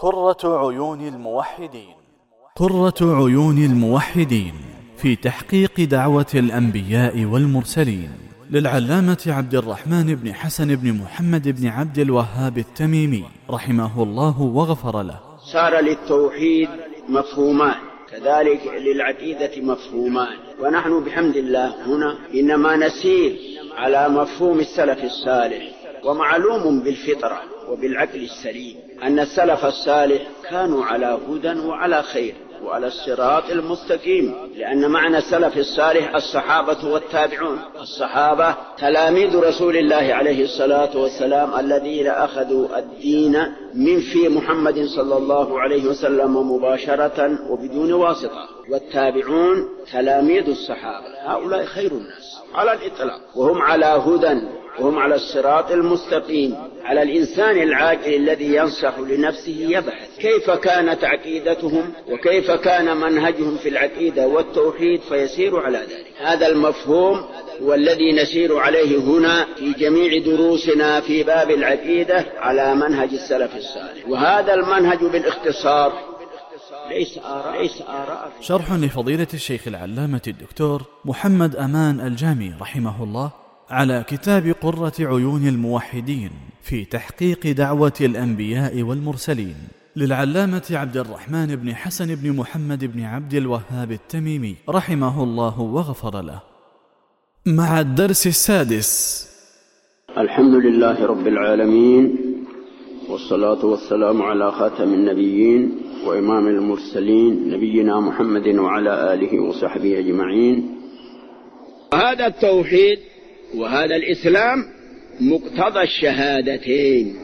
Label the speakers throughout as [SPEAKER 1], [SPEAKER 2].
[SPEAKER 1] قرة عيون الموحدين. قرة عيون الموحدين في تحقيق دعوة الأنبياء والمرسلين، للعلامة عبد الرحمن بن حسن بن محمد بن عبد الوهاب التميمي رحمه الله وغفر له.
[SPEAKER 2] صار للتوحيد مفهومان، كذلك للعقيدة مفهومان، ونحن بحمد الله هنا إنما نسير على مفهوم السلف الصالح. ومعلوم بالفطرة وبالعقل السليم أن السلف الصالح كانوا على هدى وعلى خير وعلى الصراط المستقيم، لأن معنى السلف الصالح الصحابة والتابعون. الصحابة تلاميذ رسول الله عليه الصلاة والسلام الذين أخذوا الدين من في محمد صلى الله عليه وسلم مباشرة وبدون واسطة، والتابعون تلاميذ الصحابة. هؤلاء خير الناس على الإطلاق، وهم على هدى وهم على الصراط المستقيم. على الإنسان العاقل الذي ينصح لنفسه يبحث كيف كانت عقيدتهم وكيف كان منهجهم في العقيدة والتوحيد فيسير على ذلك. هذا المفهوم هو الذي نسير عليه هنا في جميع دروسنا في باب العقيدة على منهج السلف الصالح، وهذا المنهج بالاختصار ليس آراء.
[SPEAKER 1] شرح لفضيلة الشيخ العلامة الدكتور محمد أمان الجامي رحمه الله على كتاب قرة عيون الموحدين في تحقيق دعوة الأنبياء والمرسلين، للعلامة عبد الرحمن بن حسن بن محمد بن عبد الوهاب التميمي رحمه الله وغفر له. مع الدرس السادس.
[SPEAKER 2] الحمد لله رب العالمين، والصلاة والسلام على خاتم النبيين وإمام المرسلين نبينا محمد وعلى آله وصحبه أجمعين. هذا التوحيد وهذا الإسلام مقتضى الشهادتين،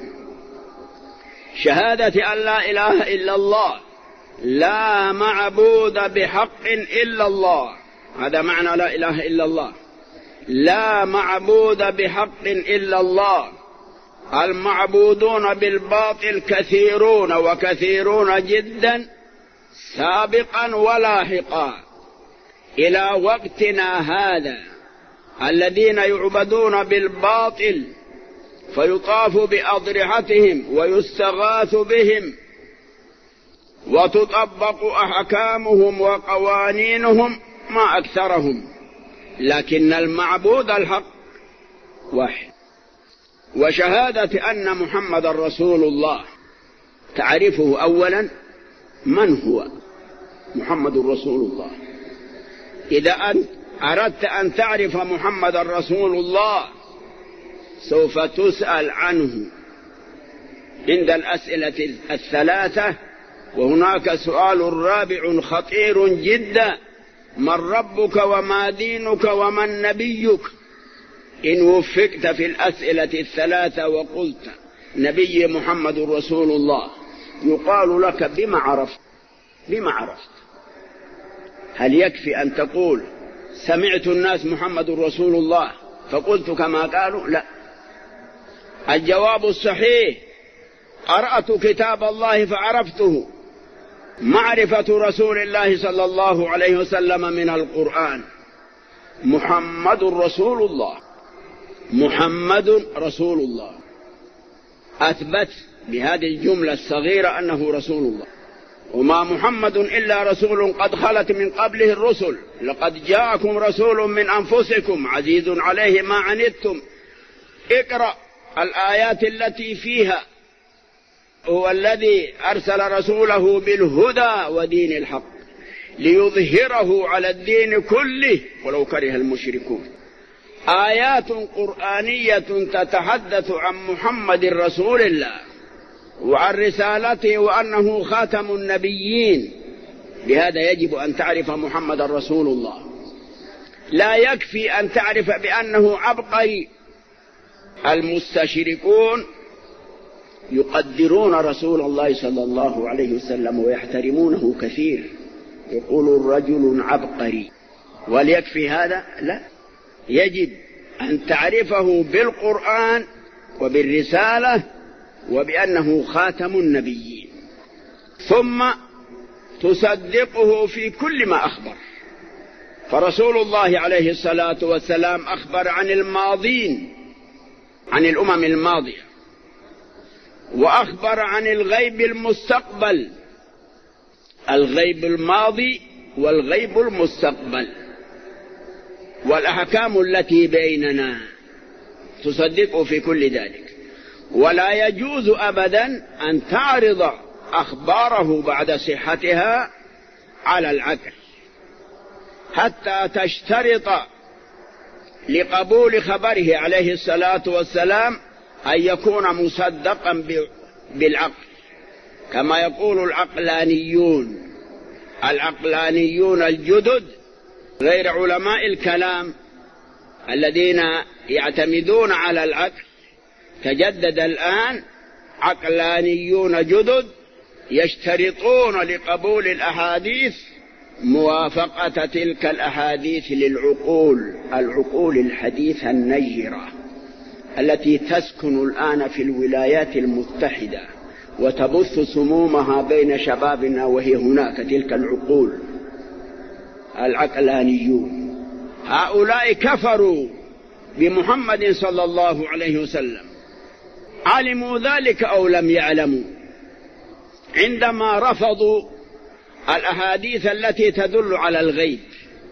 [SPEAKER 2] شهادة أن لا إله إلا الله، لا معبود بحق إلا الله. هذا معنى لا إله إلا الله، لا معبود بحق إلا الله. المعبودون بالباطل كثيرون وكثيرون جدا، سابقا ولاحقا إلى وقتنا هذا، الذين يعبدون بالباطل فيطاف بأضرحتهم ويستغاث بهم وتطبق أحكامهم وقوانينهم ما أكثرهم، لكن المعبود الحق واحد. وشهادة أن محمد رسول الله تعرفه أولا من هو محمد رسول الله. إذا أنت أردت أن تعرف محمد رسول الله سوف تسأل عنه عند الأسئلة الثلاثة، وهناك سؤال رابع خطير جدا: من ربك وما دينك ومن نبيك؟ إن وفقت في الأسئلة الثلاثة وقلت نبي محمد رسول الله، يقال لك بما عرفت. هل يكفي أن تقول سمعت الناس محمد رسول الله فقلت كما قالوا؟ لا، الجواب الصحيح قرأت كتاب الله فعرفته. معرفة رسول الله صلى الله عليه وسلم من القرآن: محمد رسول الله، محمد رسول الله. أثبت بهذه الجملة الصغيرة أنه رسول الله. وما محمد إلا رسول قد خلت من قبله الرسل، لقد جاءكم رسول من أنفسكم عزيز عليه ما عنتم. اقرأ الآيات التي فيها: هو الذي أرسل رسوله بالهدى ودين الحق ليظهره على الدين كله ولو كره المشركون. آيات قرآنية تتحدث عن محمد رسول الله وعن رسالته وأنه خاتم النبيين. بهذا يجب أن تعرف محمد رسول الله. لا يكفي أن تعرف بأنه عبقري. المستشركون يقدرون رسول الله صلى الله عليه وسلم ويحترمونه كثير، يقول رجل عبقري. وليكفي هذا؟ لا، يجب أن تعرفه بالقرآن وبالرسالة وبأنه خاتم النبيين، ثم تصدقه في كل ما أخبر. فرسول الله عليه الصلاة والسلام أخبر عن الماضين، عن الأمم الماضية، وأخبر عن الغيب المستقبل، الغيب الماضي والغيب المستقبل، والأحكام التي بيننا تصدق في كل ذلك. ولا يجوز أبدا أن تعرض أخباره بعد صحتها على العقل حتى تشترط لقبول خبره عليه الصلاة والسلام أن يكون مصدقا بالعقل، كما يقول العقلانيون الجدد غير علماء الكلام الذين يعتمدون على العقل. تجدد الآن عقلانيون جدد يشترطون لقبول الأحاديث موافقة تلك الأحاديث العقول الحديثة النيرة التي تسكن الآن في الولايات المتحدة وتبث سمومها بين شبابنا، وهي هناك تلك العقول. العقلانيون هؤلاء كفروا بمحمد صلى الله عليه وسلم، علموا ذلك أو لم يعلموا، عندما رفضوا الأحاديث التي تدل على الغيب،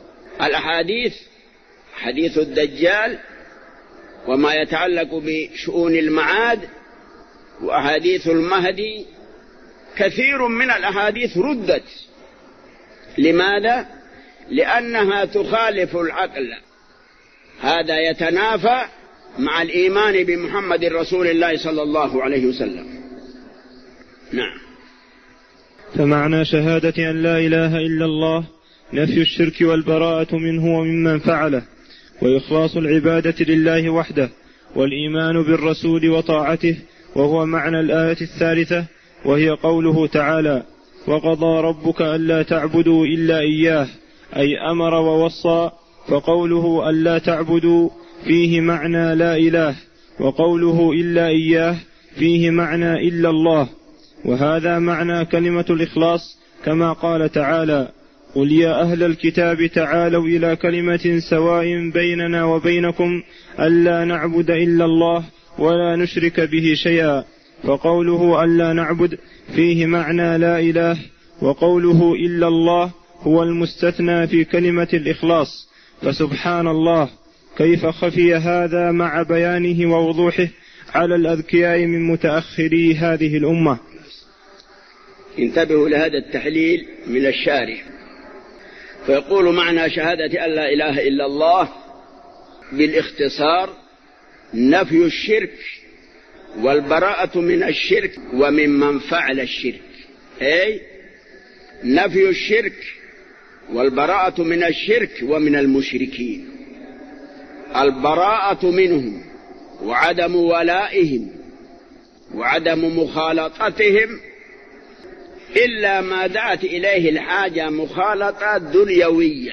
[SPEAKER 2] حديث الدجال وما يتعلق بشؤون المعاد وأحاديث المهدي. كثير من الأحاديث ردت. لماذا؟ لأنها تخالف العقل، هذا يتنافى مع الإيمان بمحمد رسول الله صلى الله عليه وسلم. نعم.
[SPEAKER 3] فمعنى شهادة أن لا إله إلا الله نفي الشرك والبراءة منه وممن فعله، وإخلاص العبادة لله وحده، والإيمان بالرسول وطاعته، وهو معنى الآية الثالثة، وهي قوله تعالى: وقضى ربك ألا تعبدوا إلا إياه، أي أمر ووصى. فقوله ألا تعبدوا فيه معنى لا إله، وقوله إلا إياه فيه معنى إلا الله، وهذا معنى كلمة الإخلاص، كما قال تعالى: قل يا أهل الكتاب تعالوا إلى كلمة سواء بيننا وبينكم ألا نعبد إلا الله ولا نشرك به شيئا. فقوله ألا نعبد فيه معنى لا إله، وقوله إلا الله هو المستثنى في كلمة الإخلاص. فسبحان الله كيف خفي هذا مع بيانه ووضوحه على الأذكياء من متأخري هذه الأمة.
[SPEAKER 2] انتبهوا لهذا التحليل من الشارح، فيقول معنى شهادة أن لا إله إلا الله بالاختصار نفي الشرك والبراءة من الشرك وممن فعل الشرك، أي نفي الشرك والبراءة من الشرك ومن المشركين، البراءة منهم وعدم ولائهم وعدم مخالطتهم إلا ما دعت إليه الحاجة مخالطة دنيوية.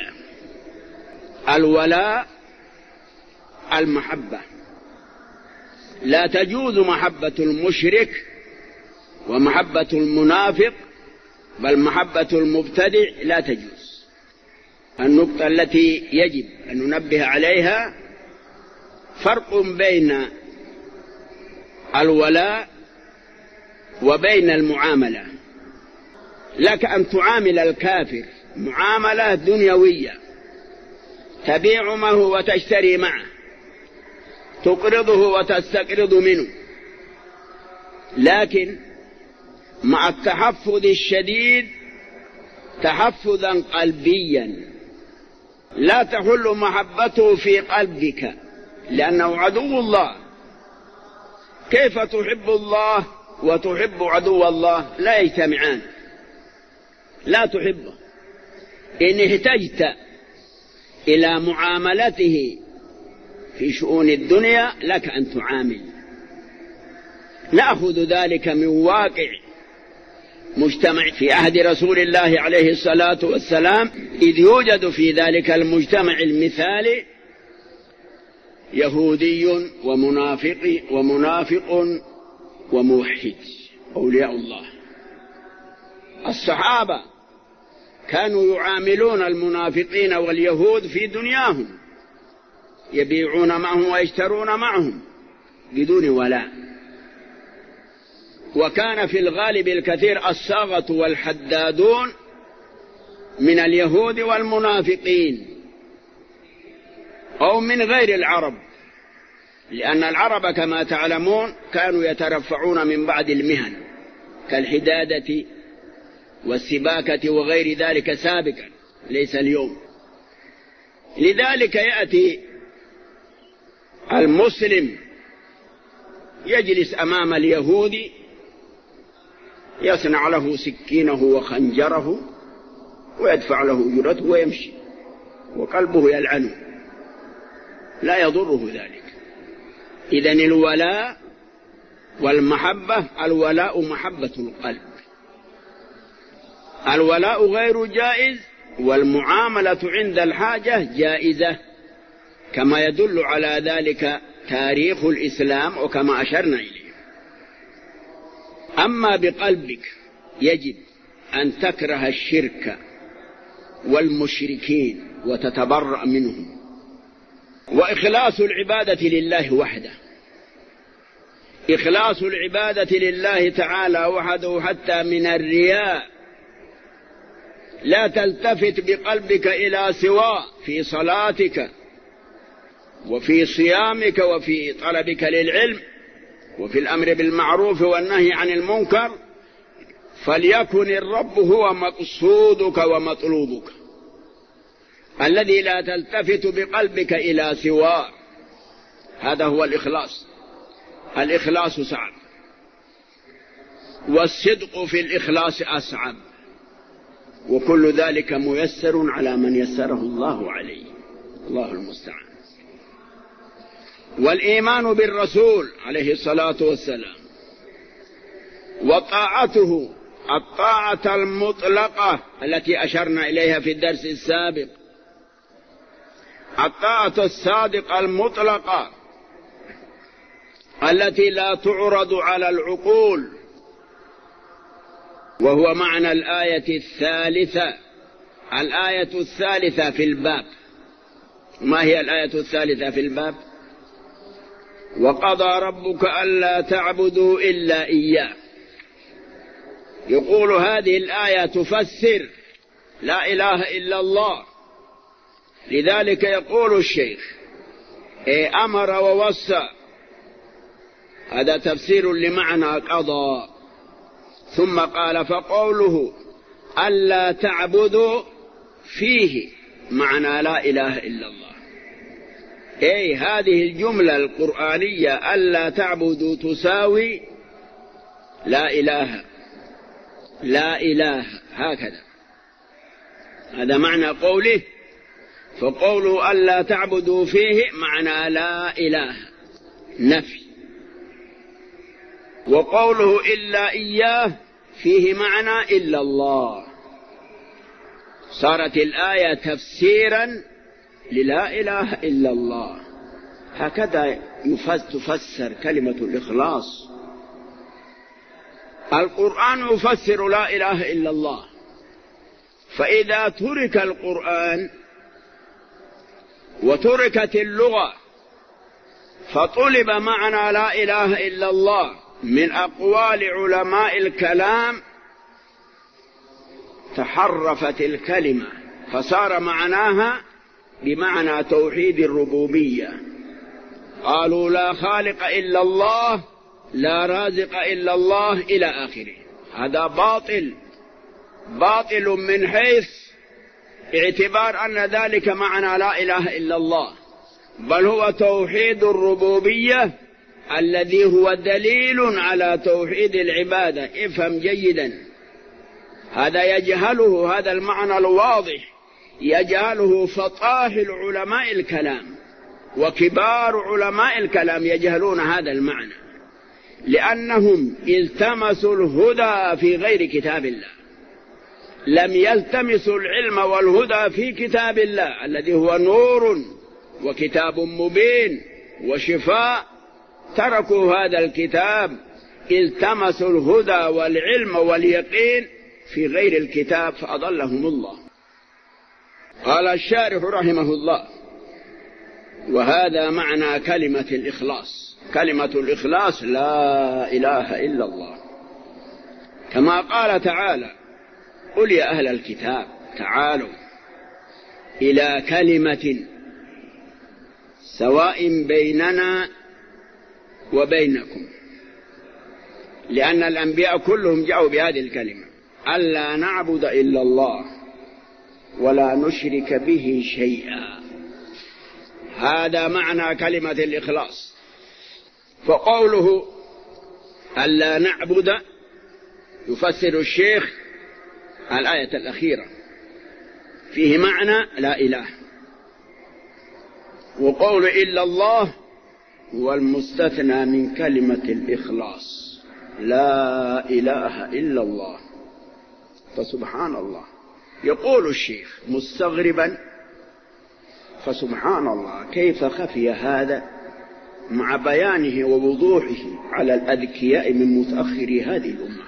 [SPEAKER 2] الولاء المحبة، لا تجوز محبة المشرك ومحبة المنافق، بل محبة المبتدع لا تجوز. النقطة التي يجب أن ننبه عليها فرق بين الولاء وبين المعاملة. لك أن تعامل الكافر معاملة دنيوية، تبيع معه وتشتري معه، تقرضه وتستقرض منه، لكن مع التحفظ الشديد تحفظا قلبيا، لا تحل محبته في قلبك لأنه عدو الله. كيف تحب الله وتحب عدو الله؟ لا يجتمعان، لا تحبه. إن احتجت إلى معاملته في شؤون الدنيا لك أن تعامل. نأخذ ذلك من واقع مجتمع في عهد رسول الله عليه الصلاة والسلام، إذ يوجد في ذلك المجتمع المثالي يهودي ومنافق وموحد أولياء الله. الصحابة كانوا يعاملون المنافقين واليهود في دنياهم، يبيعون معهم ويشترون معهم بدون ولاء. وكان في الغالب الكثير الصاغة والحدادون من اليهود والمنافقين أو من غير العرب، لأن العرب كما تعلمون كانوا يترفعون من بعض المهن كالحدادة والسباكة وغير ذلك سابقا، ليس اليوم. لذلك يأتي المسلم يجلس أمام اليهودي يصنع له سكينه وخنجره ويدفع له أجرته ويمشي وقلبه يلعنه، لا يضره ذلك. إذن الولاء والمحبة، الولاء محبة القلب، الولاء غير جائز، والمعاملة عند الحاجة جائزة، كما يدل على ذلك تاريخ الإسلام وكما أشرنا إليه. أما بقلبك يجب أن تكره الشرك والمشركين وتتبرأ منهم، وإخلاص العبادة لله وحده، إخلاص العبادة لله تعالى وحده حتى من الرياء. لا تلتفت بقلبك إلى سواه في صلاتك وفي صيامك وفي طلبك للعلم وفي الأمر بالمعروف والنهي عن المنكر، فليكن الرب هو مقصودك ومطلوبك الذي لا تلتفت بقلبك إلى سواه. هذا هو الإخلاص. الإخلاص صعب، والصدق في الإخلاص أصعب، وكل ذلك ميسر على من يسره الله عليه، الله المستعان. والإيمان بالرسول عليه الصلاة والسلام وطاعته الطاعة المطلقة التي أشرنا إليها في الدرس السابق، الطاعة الصادقة المطلقة التي لا تعرض على العقول، وهو معنى الآية الثالثة. الآية الثالثة في الباب، ما هي الآية الثالثة في الباب؟ وقضى ربك ألا تعبدوا إلا إياه. يقول هذه الآية تفسر لا إله إلا الله. لذلك يقول الشيخ أمر ووصى، هذا تفسير لمعنى قضى. ثم قال فقوله ألا تعبدوا فيه معنى لا إله إلا الله. هذه الجملة القرآنية ألا تعبدوا تساوي لا إله، لا إله، هكذا، هذا معنى قوله. فقوله ألا تعبدوا فيه معنى لا إله، نفي. وقوله إلا إياه فيه معنى إلا الله. صارت الآية تفسيرا للا إله إلا الله. هكذا تفسر كلمة الإخلاص. القرآن يفسر لا إله إلا الله، فإذا ترك القرآن وتركت اللغة فطلب معنى لا إله إلا الله من أقوال علماء الكلام، تحرفت الكلمة فصار معناها بمعنى توحيد الربوبية. قالوا لا خالق إلا الله، لا رازق إلا الله، إلى آخره. هذا باطل من حيث اعتبار أن ذلك معنى لا إله إلا الله، بل هو توحيد الربوبية الذي هو دليل على توحيد العبادة. افهم جيدا، هذا يجهله، هذا المعنى الواضح يجهله فطاحل علماء الكلام وكبار علماء الكلام يجهلون هذا المعنى، لأنهم التمسوا الهدى في غير كتاب الله، لم يلتمسوا العلم والهدى في كتاب الله الذي هو نور وكتاب مبين وشفاء. تركوا هذا الكتاب، التمسوا الهدى والعلم واليقين في غير الكتاب فأضلهم الله. قال الشارح رحمه الله: وهذا معنى كلمة الإخلاص. كلمة الإخلاص لا إله إلا الله. كما قال تعالى: قل يا أهل الكتاب تعالوا إلى كلمة سواء بيننا وبينكم، لأن الأنبياء كلهم جاءوا بهذه الكلمة: ألا نعبد إلا الله ولا نشرك به شيئا. هذا معنى كلمة الإخلاص. فقوله ألا نعبد يفسر الشيخ الآية الأخيرة، فيه معنى لا إله، وقول إلا الله هو المستثنى من كلمة الإخلاص، لا إله إلا الله. فسبحان الله. يقول الشيخ مستغربا: فسبحان الله كيف خفي هذا مع بيانه ووضوحه على الأذكياء من متأخري هذه الأمة.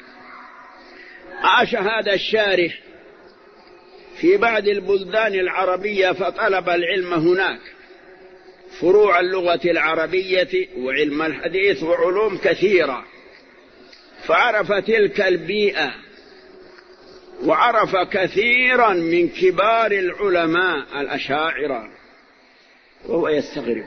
[SPEAKER 2] عاش هذا الشارح في بعض البلدان العربية فطلب العلم هناك، فروع اللغة العربية وعلم الحديث وعلوم كثيرة، فعرف تلك البيئة وعرف كثيرا من كبار العلماء الأشاعرة، وهو يستغرب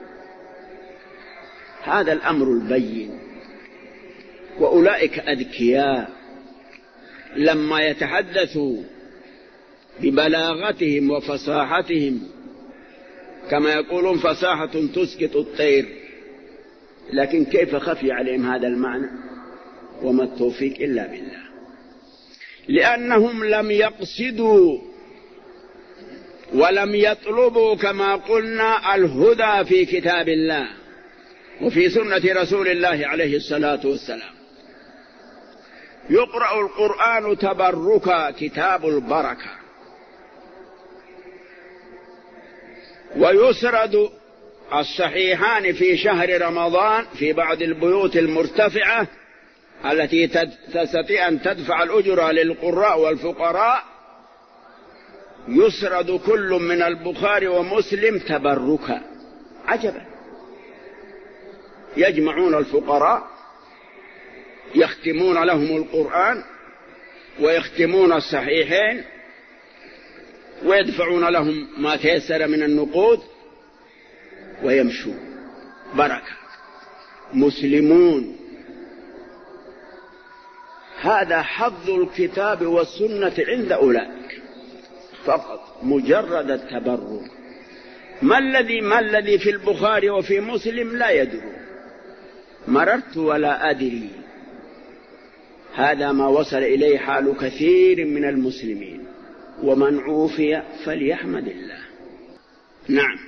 [SPEAKER 2] هذا الأمر البين. وأولئك أذكياء لما يتحدثوا ببلاغتهم وفصاحتهم، كما يقولون فصاحة تسقط الطير، لكن كيف خفي عليهم هذا المعنى؟ وما التوفيق إلا بالله، لأنهم لم يقصدوا ولم يطلبوا كما قلنا الهدى في كتاب الله وفي سنة رسول الله عليه الصلاة والسلام. يقرأ القرآن تبركا، كتاب البركة، ويسرد الصحيحان في شهر رمضان في بعض البيوت المرتفعة التي تستطيع أن تدفع الأجر للقراء والفقراء، يسرد كل من البخاري ومسلم تبركا. عجبا، يجمعون الفقراء يختمون لهم القرآن ويختمون الصحيحين ويدفعون لهم ما تيسر من النقود ويمشون بركة، مسلمون. هذا حظ الكتاب والسنة عند أولئك فقط، مجرد التبرك. ما الذي في البخاري وفي مسلم لا يدرون، مررت ولا أدري. هذا ما وصل إليه حال كثير من المسلمين، ومن عوفي فليحمد الله. نعم.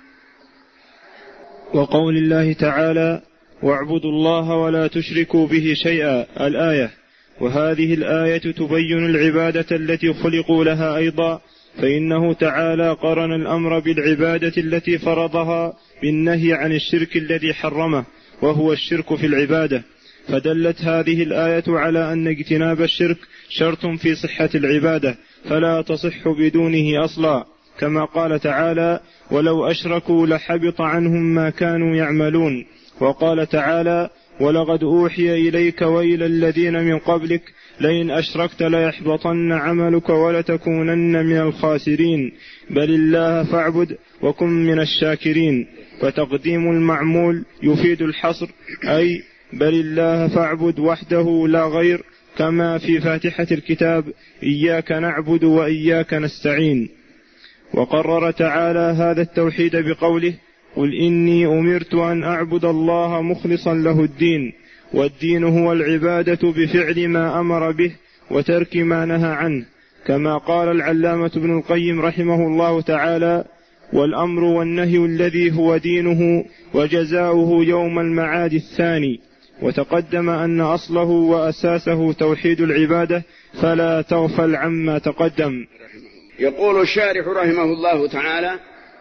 [SPEAKER 3] وقول الله تعالى: واعبدوا الله ولا تشركوا به شيئا، الآية. وهذه الآية تبين العبادة التي خلقوا لها أيضا، فإنه تعالى قرن الأمر بالعبادة التي فرضها بالنهي عن الشرك الذي حرمه، وهو الشرك في العبادة. فدلت هذه الآية على أن اجتناب الشرك شرط في صحة العبادة، فلا تصح بدونه أصلا، كما قال تعالى: ولو أشركوا لحبط عنهم ما كانوا يعملون. وقال تعالى: ولقد أوحي إليك وإلى الذين من قبلك لئن أشركت ليحبطن عملك ولتكونن من الخاسرين، بل الله فاعبد وكن من الشاكرين. فتقديم المعمول يفيد الحصر، أي بل الله فاعبد وحده لا غير، كما في فاتحة الكتاب: إياك نعبد وإياك نستعين. وقرر تعالى هذا التوحيد بقوله: قل إني أمرت أن أعبد الله مخلصا له الدين. والدين هو العبادة بفعل ما أمر به وترك ما نهى عنه، كما قال العلامة ابن القيم رحمه الله تعالى: والأمر والنهي الذي هو دينه وجزاؤه يوم المعاد الثاني. وتقدم أن أصله وأساسه توحيد العبادة، فلا تغفل عما تقدم.
[SPEAKER 2] يقول الشارح رحمه الله تعالى: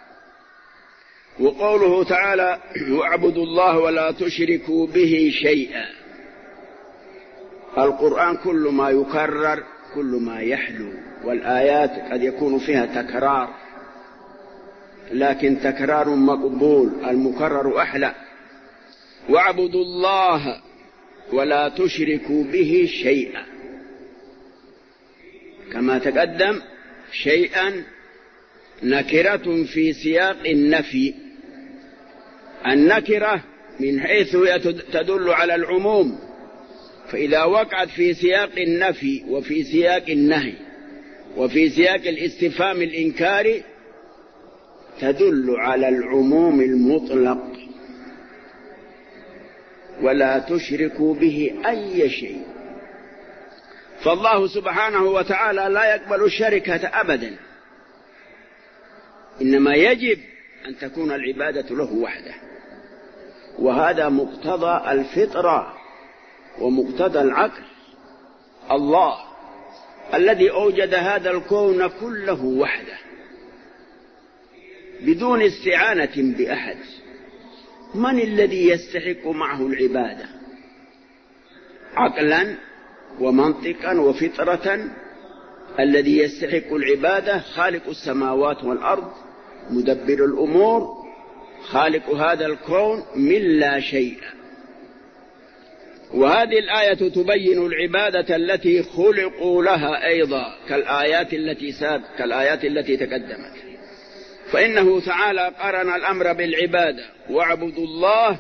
[SPEAKER 2] وقوله تعالى: واعبدوا الله ولا تشركوا به شيئا. القرآن كل ما يكرر كل ما يحلو، والآيات قد يكون فيها تكرار، لكن تكرار مقبول، المكرر أحلى. واعبدوا الله ولا تشركوا به شيئا، كما تقدم شيئا نكرة في سياق النفي. النكرة من حيث هي تدل على العموم، فإذا وقعت في سياق النفي وفي سياق النهي وفي سياق الاستفهام الإنكاري تدل على العموم المطلق. ولا تشركوا به أي شيء. فالله سبحانه وتعالى لا يقبل الشركة أبدا، إنما يجب أن تكون العبادة له وحده، وهذا مقتضى الفطرة ومقتضى العقل. الله الذي أوجد هذا الكون كله وحده بدون استعانة بأحد، من الذي يستحق معه العبادة عقلا ومنطقا وفطرة؟ الذي يستحق العبادة خالق السماوات والأرض، مدبر الأمور، خالق هذا الكون من لا شيء. وهذه الآية تبين العبادة التي خلقوا لها أيضا كالآيات التي تقدمت. فإنه تعالى قرن الأمر بالعبادة، واعبدوا الله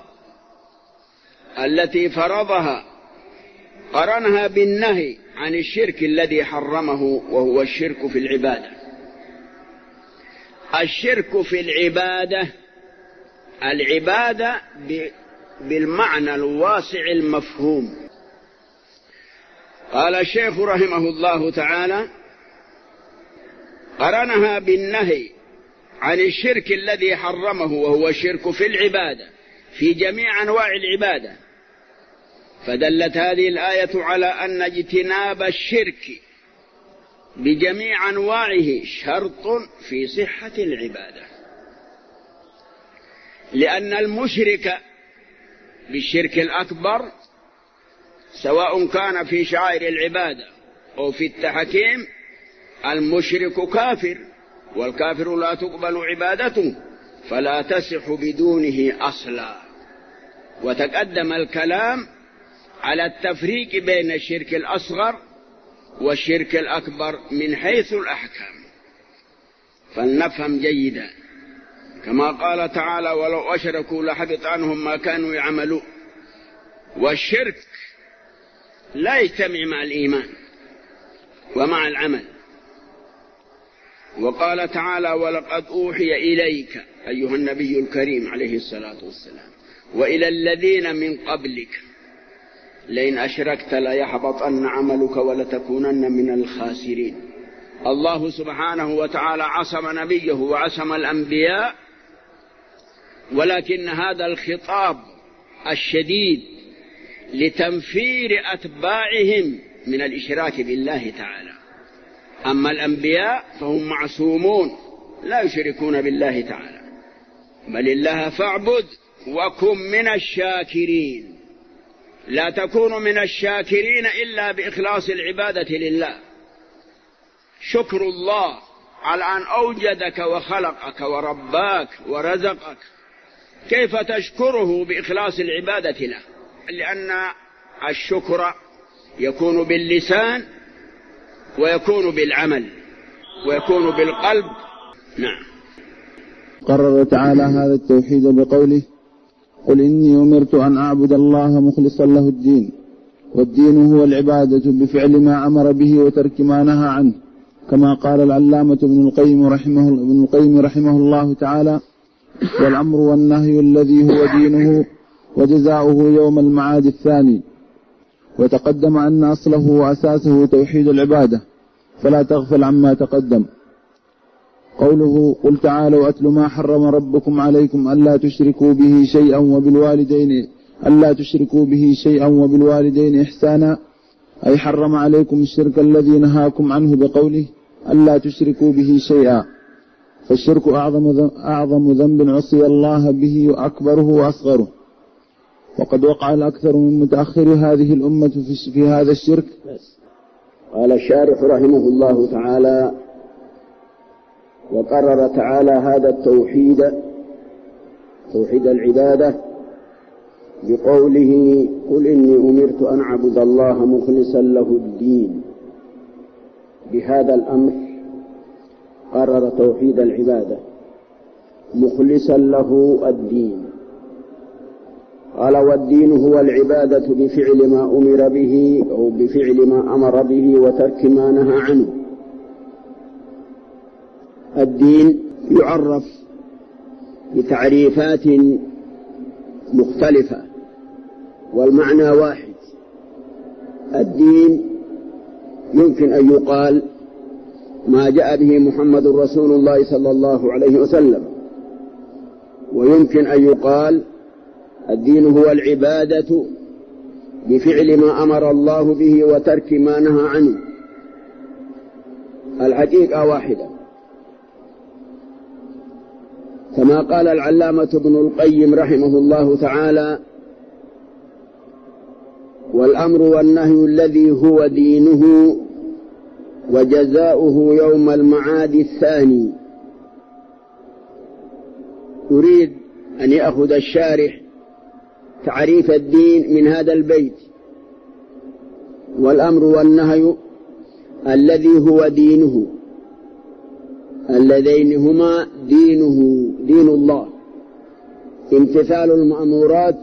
[SPEAKER 2] التي فرضها، قرنها بالنهي عن الشرك الذي حرمه، وهو الشرك في العبادة. الشرك في العبادة بالمعنى الواسع المفهوم. قال الشيخ رحمه الله تعالى: قرنها بالنهي عن الشرك الذي حرمه، وهو الشرك في العبادة في جميع أنواع العبادة. فدلت هذه الآية على أن اجتناب الشرك بجميع أنواعه شرط في صحة العبادة، لأن المشرك بالشرك الأكبر سواء كان في شعائر العبادة أو في التحكيم، المشرك كافر، والكافر لا تقبل عبادته فلا تصح بدونه أصلا. وتقدم الكلام على التفريق بين الشرك الأصغر والشرك الأكبر من حيث الأحكام، فلنفهم جيدا. كما قال تعالى: ولو أشركوا لحبط عنهم ما كانوا يعملون. والشرك لا يجتمع مع الإيمان ومع العمل. وقال تعالى: ولقد أوحي إليك أيها النبي الكريم عليه الصلاة والسلام وإلى الذين من قبلك لئن أشركت ليحبطن عملك ولتكونن من الخاسرين. الله سبحانه وتعالى عصم نبيه وعصم الأنبياء، ولكن هذا الخطاب الشديد لتنفير أتباعهم من الإشراك بالله تعالى. أما الأنبياء فهم معصومون لا يشركون بالله تعالى، بل الله فاعبد وكن من الشاكرين. لا تكون من الشاكرين إلا بإخلاص العبادة لله. شكر الله على أن أوجدك وخلقك ورباك ورزقك، كيف تشكره بإخلاص العبادة له؟ لأن الشكر يكون باللسان ويكون بالعمل ويكون بالقلب. نعم.
[SPEAKER 4] قرر تعالى هذا التوحيد بقوله: قل إني أمرت أن أعبد الله مخلصا له الدين. والدين هو العبادة بفعل ما أمر به وترك ما نهى عنه، كما قال العلامة ابن القيم رحمه الله تعالى: والأمر والنهي الذي هو دينه وجزاؤه يوم المعاد الثاني. وتقدم أن أصله وأساسه توحيد العبادة، فلا تغفل عما تقدم. قوله: قل تعالوا أتل ما حرم ربكم عليكم ألا تشركوا به شيئا وبالوالدين إحسانا، أي حرم عليكم الشرك الذي نهاكم عنه بقوله ألا تشركوا به شيئا. فالشرك أعظم ذنب عصي الله به وأكبره وأصغره، وقد وقع الأكثر من متأخر هذه الأمة في هذا الشرك.
[SPEAKER 2] قال الشارح رحمه الله تعالى: وقرر تعالى هذا التوحيد، توحيد العبادة، بقوله قل إني أمرت أن أعبد الله مخلصا له الدين. بهذا الأمر قرر توحيد العبادة مخلصا له الدين. قال والدين هو العبادة بفعل ما أمر به أو بفعل ما أمر به وترك ما نهى عنه. الدين يعرف بتعريفات مختلفة والمعنى واحد. الدين يمكن أن يقال ما جاء به محمد رسول الله صلى الله عليه وسلم، ويمكن أن يقال الدين هو العبادة بفعل ما أمر الله به وترك ما نهى عنه. الحقيقة واحدة، كما قال العلامة ابن القيم رحمه الله تعالى: والأمر والنهي الذي هو دينه وجزاؤه يوم المعاد الثاني. يريد أن يأخذ الشارح تعريف الدين من هذا البيت: والأمر والنهي الذي هو دينه، اللذين هما دينه دين الله، امتثال المأمورات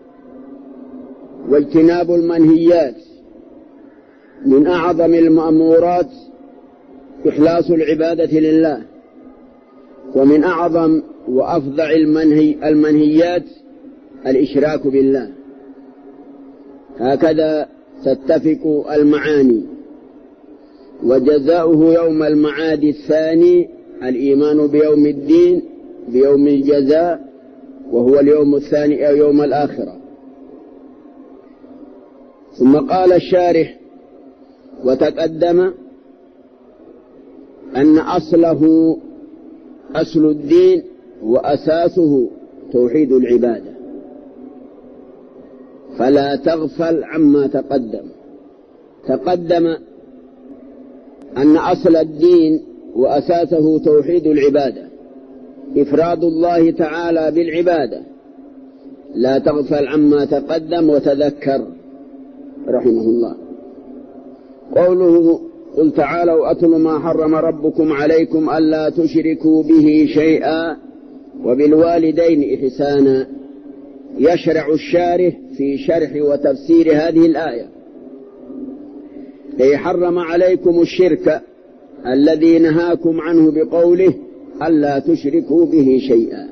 [SPEAKER 2] واجتناب المنهيات. من أعظم المأمورات إخلاص العبادة لله، ومن أعظم وأفظع المنهيات الإشراك بالله. هكذا تتفق المعاني. وجزاؤه يوم المعاد الثاني الإيمان بيوم الدين، بيوم الجزاء، وهو اليوم الثاني أو يوم الآخرة. ثم قال الشارح: وتقدم أن أصل الدين وأساسه توحيد العبادة، فلا تغفل عما تقدم أن أصل الدين وأساسه توحيد العبادة، إفراد الله تعالى بالعبادة. لا تغفل عما تقدم وتذكر رحمه الله. قوله: قل تعالوا أتل ما حرم ربكم عليكم ألا تشركوا به شيئا وبالوالدين إحسانا. يشرع الشارح في شرح وتفسير هذه الآية: أي حرم عليكم الشرك الذي نهاكم عنه بقوله ألا تشركوا به شيئا.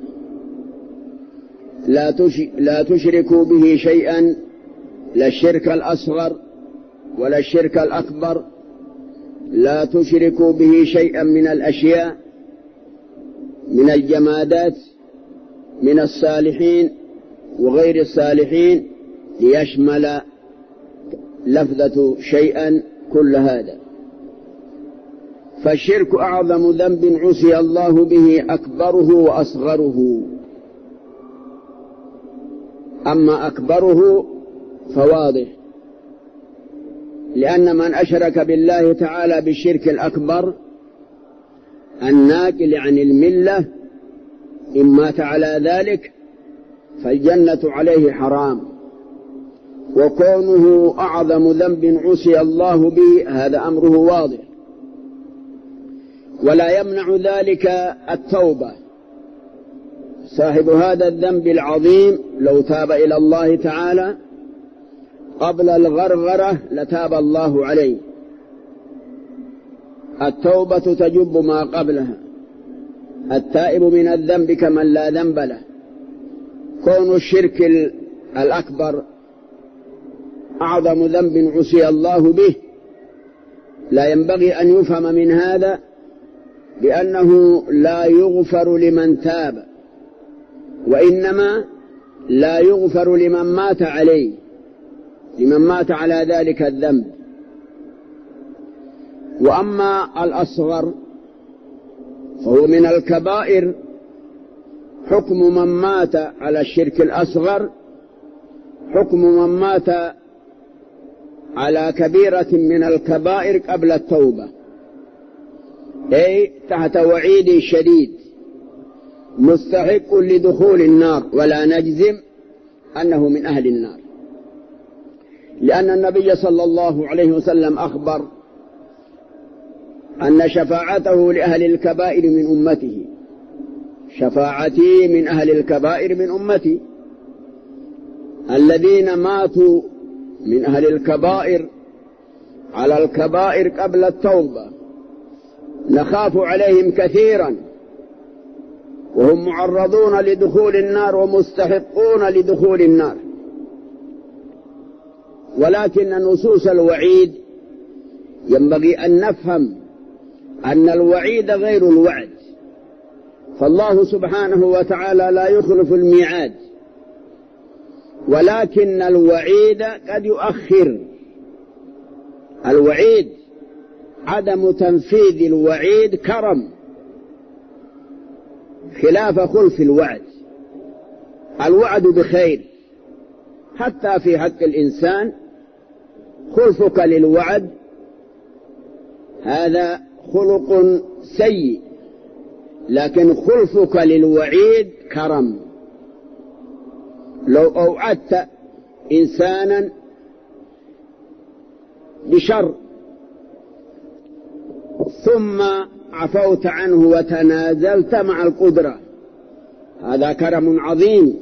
[SPEAKER 2] لا تشركوا به شيئا، لا الشرك الأصغر ولا الشرك الأكبر. لا تشركوا به شيئا من الأشياء، من الجمادات، من الصالحين وغير الصالحين، ليشمل لفظة شيئا كل هذا. فالشرك أعظم ذنب عصي الله به أكبره وأصغره. أما أكبره فواضح، لأن من أشرك بالله تعالى بالشرك الأكبر الناقل عن الملة إن مات على ذلك فالجنة عليه حرام. وكونه أعظم ذنب عصي الله به هذا أمره واضح، ولا يمنع ذلك التوبة. صاحب هذا الذنب العظيم لو تاب إلى الله تعالى قبل الغرغرة لتاب الله عليه. التوبة تجب ما قبلها. التائب من الذنب كمن لا ذنب له. كون الشرك الأكبر أعظم ذنب عصي الله به لا ينبغي أن يفهم من هذا بأنه لا يغفر لمن تاب، وإنما لا يغفر لمن مات عليه، لمن مات على ذلك الذنب. وأما الأصغر فهو من الكبائر. حكم من مات على الشرك الأصغر حكم من مات على كبيرة من الكبائر قبل التوبة، أي تحت وعيد شديد مستحق لدخول النار. ولا نجزم أنه من أهل النار، لأن النبي صلى الله عليه وسلم أخبر أن شفاعته لأهل الكبائر من أمته، شفاعتي من أهل الكبائر من أمتي، الذين ماتوا من أهل الكبائر على الكبائر قبل التوبة نخاف عليهم كثيرا، وهم معرضون لدخول النار ومستحقون لدخول النار. ولكن نصوص الوعيد ينبغي أن نفهم أن الوعيد غير الوعد، فالله سبحانه وتعالى لا يخلف الميعاد، ولكن الوعيد قد يؤخر. الوعيد عدم تنفيذ الوعيد كرم، خلاف خلف الوعد. الوعد بخير، حتى في حق الإنسان خلفك للوعد هذا خلق سيء، لكن خلفك للوعيد كرم. لو أوعدت إنسانا بشر ثم عفوت عنه وتنازلت مع القدرة، هذا كرم عظيم.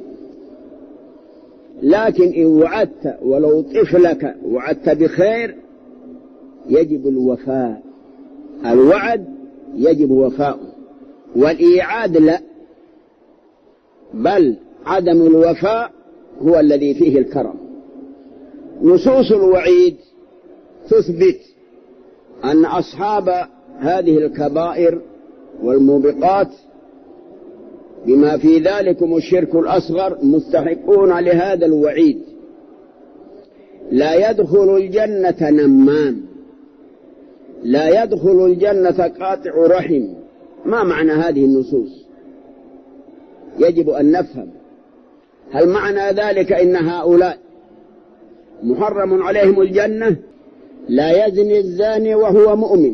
[SPEAKER 2] لكن إن وعدت ولو طفلك وعدت بخير يجب الوفاء، الوعد يجب وفاؤه، والإيعاد لا، بل عدم الوفاء هو الذي فيه الكرم. نصوص الوعيد تثبت أن أصحاب هذه الكبائر والموبقات بما في ذلكم الشرك الأصغر مستحقون لهذا الوعيد. لا يدخل الجنة نمام، لا يدخل الجنة قاطع رحم. ما معنى هذه النصوص؟ يجب أن نفهم. هل معنى ذلك إن هؤلاء محرم عليهم الجنة؟ لا يزني الزاني وهو مؤمن،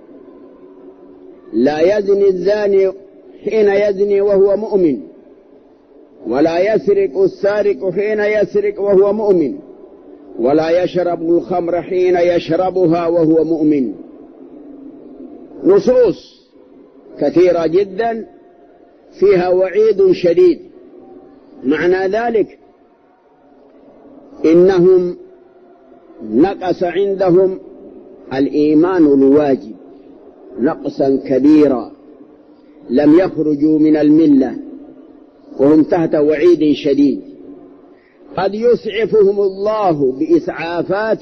[SPEAKER 2] لا يزني الزاني حين يزني وهو مؤمن، ولا يسرق السارق حين يسرق وهو مؤمن، ولا يشرب الخمر حين يشربها وهو مؤمن. نصوص كثيرة جدا فيها وعيد شديد. معنى ذلك إنهم نقص عندهم الإيمان الواجب نقصا كبيرا، لم يخرجوا من الملة وهم تحت وعيد شديد. قد يسعفهم الله بإسعافات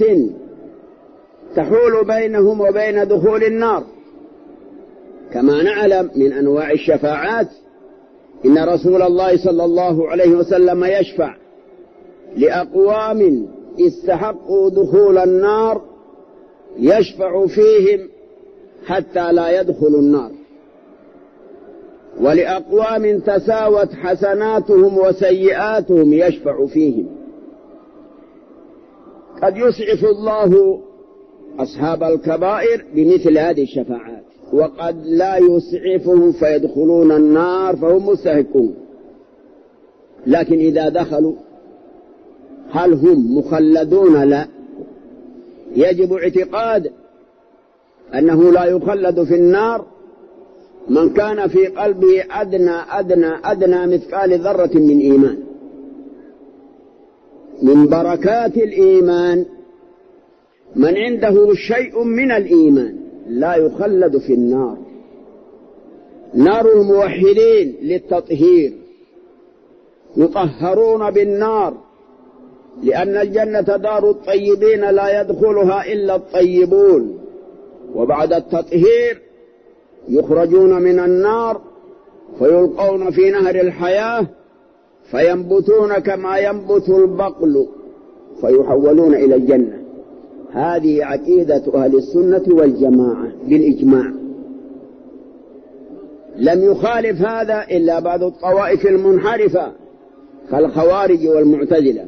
[SPEAKER 2] تحول بينهم وبين دخول النار، كما نعلم من أنواع الشفاعات إن رسول الله صلى الله عليه وسلم يشفع لأقوام استحقوا دخول النار، يشفع فيهم حتى لا يدخلوا النار، ولأقوام تساوت حسناتهم وسيئاتهم يشفع فيهم. قد يسعف الله أصحاب الكبائر بمثل هذه الشفاعات، وقد لا يسعفهم فيدخلون النار فهم مستحقون. لكن إذا دخلوا هل هم مخلدون؟ لا، يجب اعتقاد أنه لا يخلد في النار من كان في قلبه أدنى مثقال ذرة من إيمان. من بركات الإيمان من عنده شيء من الإيمان لا يخلد في النار. نار الموحدين للتطهير، يطهرون بالنار، لأن الجنة دار الطيبين لا يدخلها إلا الطيبون، وبعد التطهير يخرجون من النار فيلقون في نهر الحياة فينبتون كما ينبت البقل فيحولون إلى الجنة. هذه عقيدة أهل السنة والجماعة بالإجماع، لم يخالف هذا إلا بعض الطوائف المنحرفة كالخوارج والمعتزلة.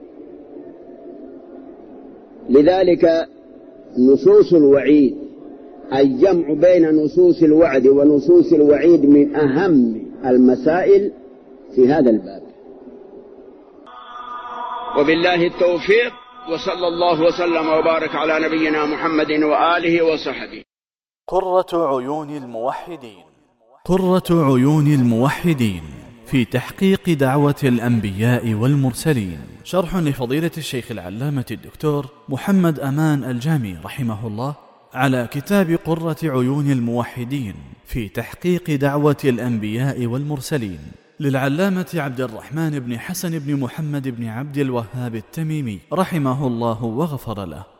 [SPEAKER 2] لذلك نصوص الوعيد، الجمع بين نصوص الوعد ونصوص الوعيد من أهم المسائل في هذا الباب. وبالله التوفيق، وصلى الله وسلم وبارك على نبينا محمد وآله وصحبه.
[SPEAKER 1] قرة عيون الموحدين. قرة عيون الموحدين في تحقيق دعوة الأنبياء والمرسلين، شرح لفضيلة الشيخ العلامة الدكتور محمد أمان الجامي رحمه الله على كتاب قرة عيون الموحدين في تحقيق دعوة الأنبياء والمرسلين للعلامة عبد الرحمن بن حسن بن محمد بن عبد الوهاب التميمي رحمه الله وغفر له.